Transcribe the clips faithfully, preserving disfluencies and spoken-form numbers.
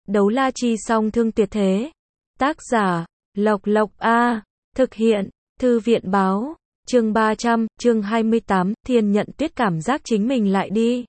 Đấu la chi song thương tuyệt thế. Tác giả, Lộc Lộc A. Thực hiện, Thư viện báo. Chương ba trăm, chương hai mươi tám, Thiên Nhận Tuyết cảm giác chính mình lại đi.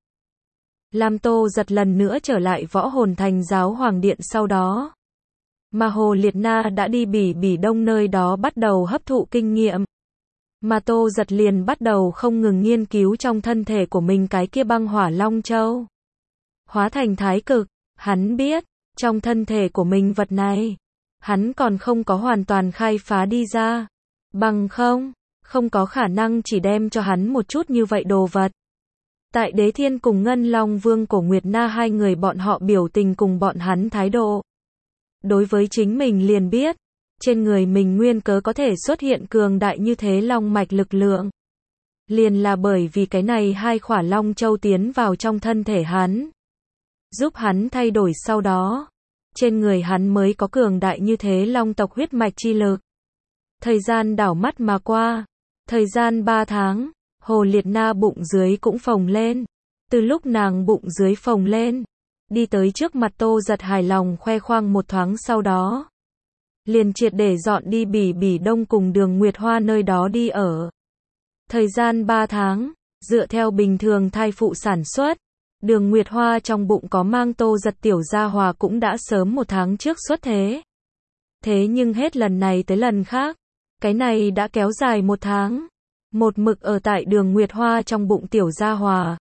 Lam Tô Giật lần nữa trở lại Võ Hồn Thành Giáo Hoàng Điện sau đó. Mà Hồ Liệt Na đã đi Bỉ Bỉ Đông nơi đó bắt đầu hấp thụ kinh nghiệm. Mà Tô Giật liền bắt đầu không ngừng nghiên cứu trong thân thể của mình cái kia băng hỏa long châu. Hóa thành thái cực, hắn biết, trong thân thể của mình vật này, hắn còn không có hoàn toàn khai phá đi ra. Bằng không, không có khả năng chỉ đem cho hắn một chút như vậy đồ vật. Tại Đế Thiên cùng Ngân Long Vương Cổ Nguyệt Na hai người bọn họ biểu tình cùng bọn hắn thái độ. Đối với chính mình liền biết, trên người mình nguyên cớ có thể xuất hiện cường đại như thế long mạch lực lượng. Liền là bởi vì cái này hai khỏa long châu tiến vào trong thân thể hắn. Giúp hắn thay đổi sau đó. Trên người hắn mới có cường đại như thế long tộc huyết mạch chi lực. Thời gian đảo mắt mà qua. Thời gian ba tháng, Hồ Liệt Na bụng dưới cũng phồng lên. Từ lúc nàng bụng dưới phồng lên, đi tới trước mặt Tô Giật hài lòng khoe khoang một thoáng sau đó. Liền triệt để dọn đi Bỉ Bỉ Đông cùng Đường Nguyệt Hoa nơi đó đi ở. Thời gian ba tháng, dựa theo bình thường thai phụ sản xuất, Đường Nguyệt Hoa trong bụng có mang Tô Giật tiểu gia hòa cũng đã sớm một tháng trước xuất thế. Thế nhưng hết lần này tới lần khác, cái này đã kéo dài một tháng. Một mực ở tại Đường Nguyệt Hoa trong bụng tiểu gia hòa.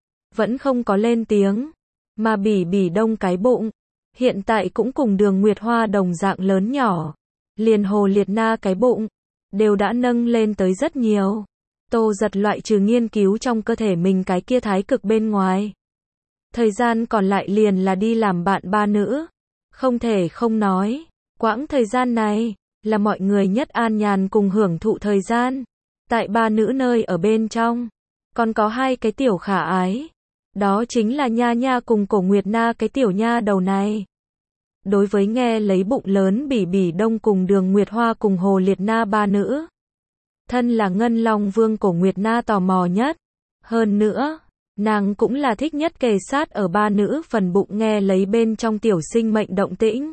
Vẫn không có lên tiếng. Mà Bỉ Bỉ Đông cái bụng, hiện tại cũng cùng Đường Nguyệt Hoa đồng dạng lớn nhỏ. Liền Hồ Liệt Na cái bụng, đều đã nâng lên tới rất nhiều. Tô Giật loại trừ nghiên cứu trong cơ thể mình cái kia thái cực bên ngoài. Thời gian còn lại liền là đi làm bạn ba nữ. Không thể không nói, quãng thời gian này, là mọi người nhất an nhàn cùng hưởng thụ thời gian. Tại ba nữ nơi ở bên trong, còn có hai cái tiểu khả ái. Đó chính là Nha Nha cùng Cổ Nguyệt Na cái tiểu nha đầu này. Đối với nghe lấy bụng lớn Bỉ Bỉ Đông cùng Đường Nguyệt Hoa cùng Hồ Liệt Na ba nữ. Thân là Ngân Long Vương Cổ Nguyệt Na tò mò nhất. Hơn nữa, nàng cũng là thích nhất kề sát ở ba nữ phần bụng nghe lấy bên trong tiểu sinh mệnh động tĩnh.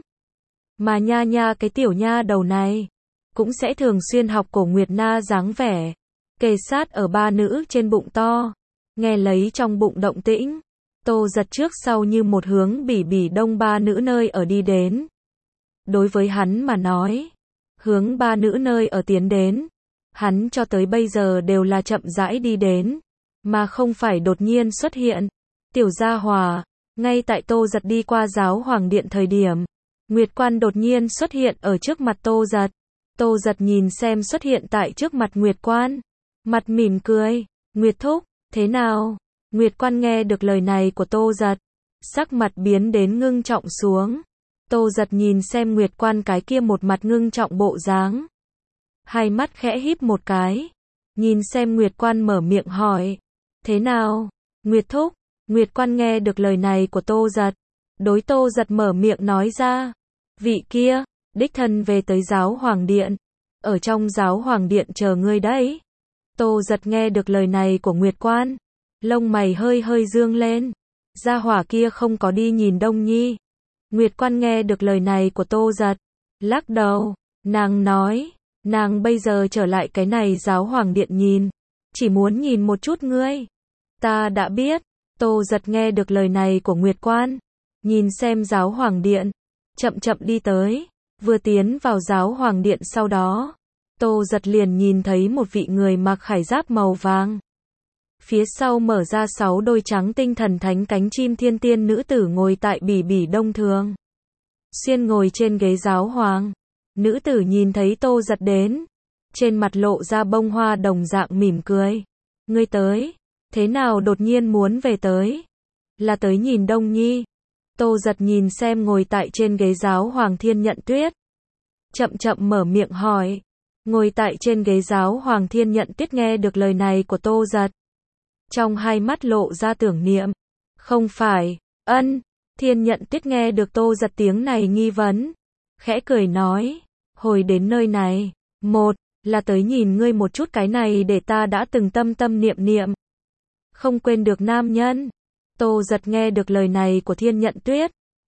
Mà Nha Nha cái tiểu nha đầu này, cũng sẽ thường xuyên học Cổ Nguyệt Na dáng vẻ. Kề sát ở ba nữ trên bụng to. Nghe lấy trong bụng động tĩnh, Tô Giật trước sau như một hướng Bỉ Bỉ Đông ba nữ nơi ở đi đến. Đối với hắn mà nói, hướng ba nữ nơi ở tiến đến, hắn cho tới bây giờ đều là chậm rãi đi đến, mà không phải đột nhiên xuất hiện. Tiểu gia hòa, ngay tại Tô Giật đi qua Giáo Hoàng Điện thời điểm, Nguyệt Quan đột nhiên xuất hiện ở trước mặt Tô Giật. Tô Giật nhìn xem xuất hiện tại trước mặt Nguyệt Quan, mặt mỉm cười. Nguyệt thúc, thế nào? Nguyệt Quan nghe được lời này của Tô Giật, sắc mặt biến đến ngưng trọng xuống. Tô Giật nhìn xem Nguyệt Quan cái kia một mặt ngưng trọng bộ dáng, hai mắt khẽ híp một cái, nhìn xem Nguyệt Quan mở miệng hỏi, thế nào? Nguyệt thúc. Nguyệt Quan nghe được lời này của Tô Giật, đối Tô Giật mở miệng nói ra, vị kia, đích thân về tới Giáo Hoàng Điện, ở trong Giáo Hoàng Điện chờ ngươi đấy. Tô Giật nghe được lời này của Nguyệt Quan, lông mày hơi hơi dương lên, gia hỏa kia không có đi nhìn Đông Nhi. Nguyệt Quan nghe được lời này của Tô Giật, lắc đầu, nàng nói, nàng bây giờ trở lại cái này Giáo Hoàng Điện nhìn, chỉ muốn nhìn một chút ngươi. Ta đã biết. Tô Giật nghe được lời này của Nguyệt Quan, nhìn xem Giáo Hoàng Điện, chậm chậm đi tới, vừa tiến vào Giáo Hoàng Điện sau đó, Tô Giật liền nhìn thấy một vị người mặc khải giáp màu vàng. Phía sau mở ra sáu đôi trắng tinh thần thánh cánh chim thiên tiên nữ tử ngồi tại Bỉ Bỉ Đông thường. Xuyên ngồi trên ghế giáo hoàng. Nữ tử nhìn thấy Tô Giật đến, trên mặt lộ ra bông hoa đồng dạng mỉm cười. Ngươi tới, thế nào đột nhiên muốn về tới? Là tới nhìn Đông Nhi. Tô Giật nhìn xem ngồi tại trên ghế giáo hoàng Thiên Nhận Tuyết. Chậm chậm mở miệng hỏi. Ngồi tại trên ghế giáo hoàng Thiên Nhận Tuyết nghe được lời này của Tô Giật, trong hai mắt lộ ra tưởng niệm. Không phải, ân. Thiên Nhận Tuyết nghe được Tô Giật tiếng này nghi vấn, khẽ cười nói, hồi đến nơi này, một, là tới nhìn ngươi một chút cái này để ta đã từng tâm tâm niệm niệm, không quên được nam nhân. Tô Giật nghe được lời này của Thiên Nhận Tuyết,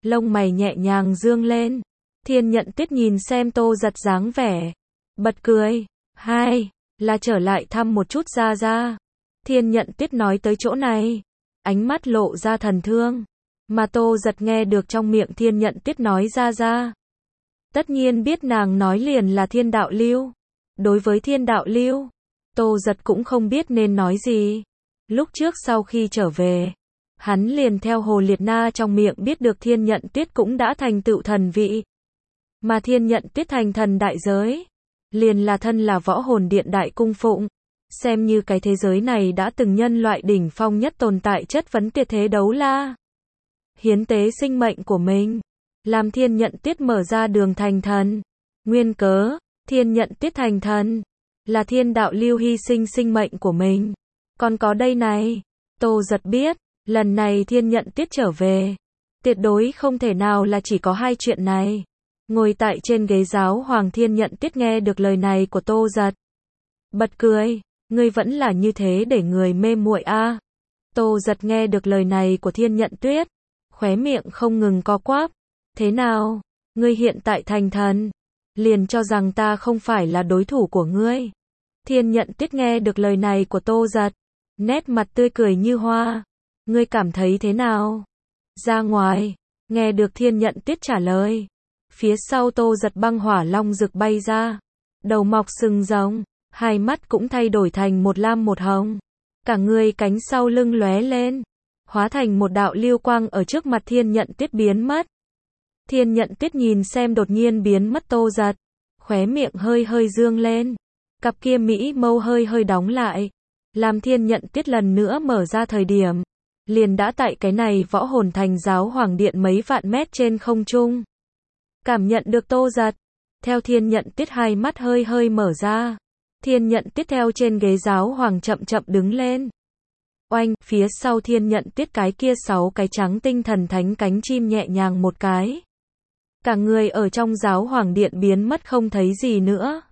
lông mày nhẹ nhàng dương lên. Thiên Nhận Tuyết nhìn xem Tô Giật dáng vẻ, bật cười. Hai, là trở lại thăm một chút Gia Gia. Thiên Nhận Tuyết nói tới chỗ này, ánh mắt lộ ra thần thương. Mà Tô Giật nghe được trong miệng Thiên Nhận Tuyết nói Gia Gia. Tất nhiên biết nàng nói liền là Thiên Đạo Lưu. Đối với Thiên Đạo Lưu, Tô Giật cũng không biết nên nói gì. Lúc trước sau khi trở về, hắn liền theo Hồ Liệt Na trong miệng biết được Thiên Nhận Tuyết cũng đã thành tựu thần vị. Mà Thiên Nhận Tuyết thành thần đại giới, liền là thân là võ hồn điện đại cung phụng. Xem như cái thế giới này đã từng nhân loại đỉnh phong nhất tồn tại chất vấn tuyệt thế đấu la. Hiến tế sinh mệnh của mình, làm Thiên Nhận Tuyết mở ra đường thành thần. Nguyên cớ, Thiên Nhận Tuyết thành thần, là Thiên Đạo Lưu hy sinh sinh mệnh của mình. Còn có đây này, Tô Giật biết, lần này Thiên Nhận Tuyết trở về, tuyệt đối không thể nào là chỉ có hai chuyện này. Ngồi tại trên ghế giáo hoàng Thiên Nhận Tuyết nghe được lời này của Tô Giật, bật cười, ngươi vẫn là như thế để người mê muội a. À. Tô Giật nghe được lời này của Thiên Nhận Tuyết, khóe miệng không ngừng co quắp. Thế nào, ngươi hiện tại thành thần, liền cho rằng ta không phải là đối thủ của ngươi. Thiên Nhận Tuyết nghe được lời này của Tô Giật, nét mặt tươi cười như hoa. Ngươi cảm thấy thế nào? Ra ngoài, nghe được Thiên Nhận Tuyết trả lời. Phía sau Tô Giật băng hỏa long rực bay ra, đầu mọc sừng rồng, hai mắt cũng thay đổi thành một lam một hồng. Cả người cánh sau lưng lóe lên, hóa thành một đạo lưu quang ở trước mặt Thiên Nhận Tuyết biến mất. Thiên Nhận Tuyết nhìn xem đột nhiên biến mất Tô Giật, khóe miệng hơi hơi dương lên, cặp kia mỹ mâu hơi hơi đóng lại. Làm Thiên Nhận Tuyết lần nữa mở ra thời điểm, liền đã tại cái này võ hồn thành giáo hoàng điện mấy vạn mét trên không trung. Cảm nhận được Tô Giật, theo Thiên Nhận Tuyết hai mắt hơi hơi mở ra, Thiên Nhận Tuyết theo trên ghế giáo hoàng chậm chậm đứng lên. Oanh, phía sau Thiên Nhận Tuyết cái kia sáu cái trắng tinh thần thánh cánh chim nhẹ nhàng một cái. Cả người ở trong giáo hoàng điện biến mất không thấy gì nữa.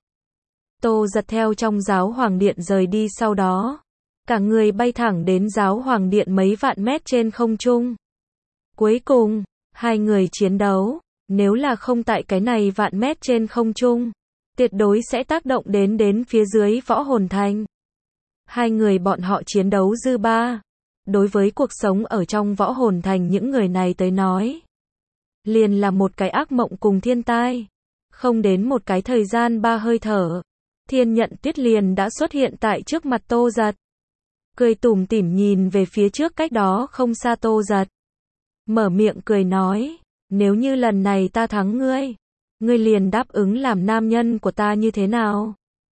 Tô Giật theo trong giáo hoàng điện rời đi sau đó, cả người bay thẳng đến giáo hoàng điện mấy vạn mét trên không trung. Cuối cùng, hai người chiến đấu, nếu là không tại cái này vạn mét trên không trung, tuyệt đối sẽ tác động đến đến phía dưới võ hồn thành. Hai người bọn họ chiến đấu dư ba, đối với cuộc sống ở trong võ hồn thành những người này tới nói, liền là một cái ác mộng cùng thiên tai. Không đến một cái thời gian ba hơi thở, Thiên Nhận Tuyết liền đã xuất hiện tại trước mặt Tô Giật. Cười tủm tỉm nhìn về phía trước cách đó không xa Tô Giật. Mở miệng cười nói, nếu như lần này ta thắng ngươi, ngươi liền đáp ứng làm nam nhân của ta như thế nào?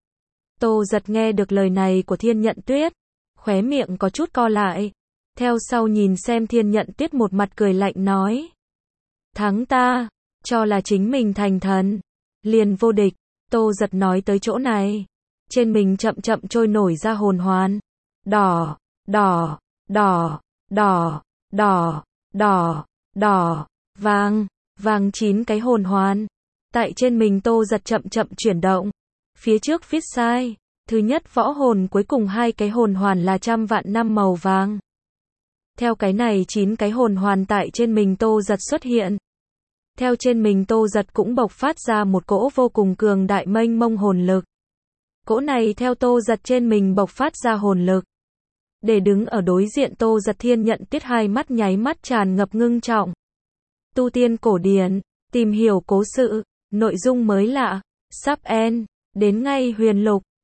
Tô Giật nghe được lời này của Thiên Nhận Tuyết, khóe miệng có chút co lại. Theo sau nhìn xem Thiên Nhận Tuyết một mặt cười lạnh nói, thắng ta, cho là chính mình thành thần, liền vô địch. Tô Giật nói tới chỗ này, trên mình chậm chậm trôi nổi ra hồn hoàn. Đỏ, đỏ, đỏ, đỏ, đỏ, đỏ, đỏ, vàng, vàng chín cái hồn hoàn. Tại trên mình Tô Giật chậm chậm chuyển động. Phía trước viết sai, thứ nhất võ hồn cuối cùng hai cái hồn hoàn là trăm vạn năm màu vàng. Theo cái này chín cái hồn hoàn tại trên mình Tô Giật xuất hiện. Theo trên mình Tô Giật cũng bộc phát ra một cỗ vô cùng cường đại mênh mông hồn lực. Cỗ này theo Tô Giật trên mình bộc phát ra hồn lực. Để đứng ở đối diện Tô Giật Thiên Nhận Tuyết hai mắt nháy mắt tràn ngập ngưng trọng. Tu tiên cổ điển, tìm hiểu cố sự, nội dung mới lạ, sắp end, đến ngay huyền lục.